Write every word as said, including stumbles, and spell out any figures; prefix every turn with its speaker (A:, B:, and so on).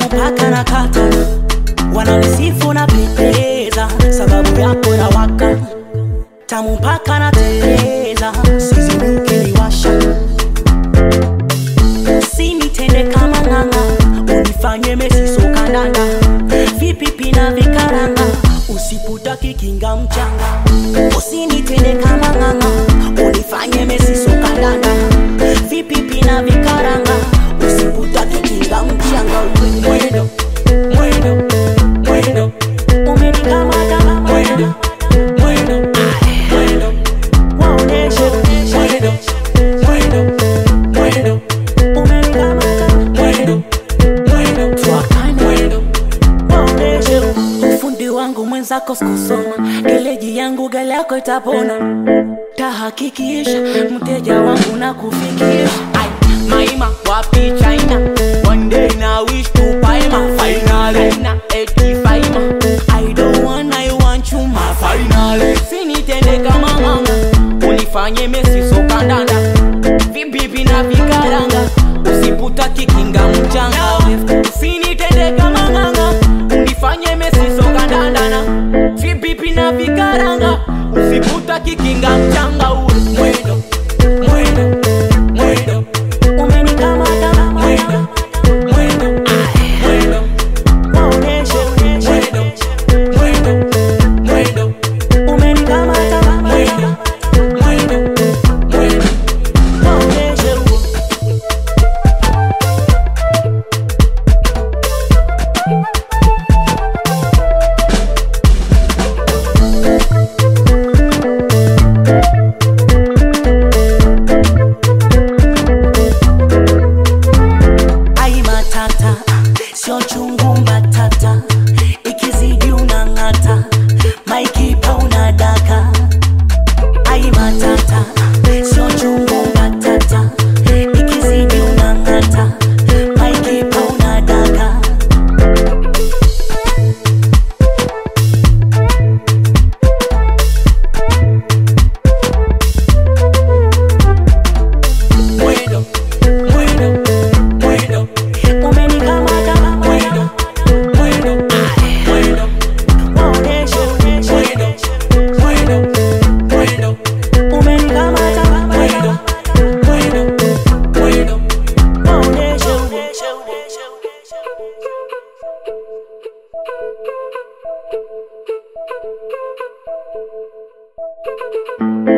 A: tamu paka na kata, wananisifu na pendeza, sababu yako na waka. Tamu paka na teleza, sisi ukiniwasha. Usinitende kama nganga, unifanye Messi soka ndanda. Vipipi na vikaranga, usiputaki kinga mchanga. Usinitende kama nganga, unifanye Messi soka ndanda. Vipipi na vikaranga, usiputaki kinga mchanga. Mwendo, mwendo, mwendo, umenikamata mwendo, mwendo, mwendo, waoneshe mwendo, mwendo, mwendo, umenikamata mwendo, mwendo, twakana mwendo, waoneshe. Ufundi wangu mwenzako sikusoma, geleji yangu gale yako itapona. Tahakikisha mteja wangu na kufikisha. Maima wapi China, one day na wish to buy my finally na eighty-five ma. I don't want, I want you my finally. Sinitende kama nganga, unifanye Messi soka ndanda. Vibibi na vikaranga, usiputa kikinga mchanga. Sinitende kama nganga, unifanye Messi soka ndanda. Vibibi na vikaranga, usiputa kikinga mchanga. Mwendo, mwendo, mwendo, umenikamata mwendo, mwendo, mwendo, waoneshe mwendo, mwendo, mwendo, umenikamata mwendo, mwendo, mwendo, waoneshe. Sio chungu mbatata, ikizidi unangata, maikipa unadaka. Ai matata, sio chungu mbatata, ikizidi unangata, maikipa unadaka. Mwendo, mwendo, mwendo, umenikamata mwendo, mwendo, mwendo, waoneshe mwendo, mwendo, mwendo, umenikamata mwendo, mwendo, mwendo, waoneshe.
B: Thank you.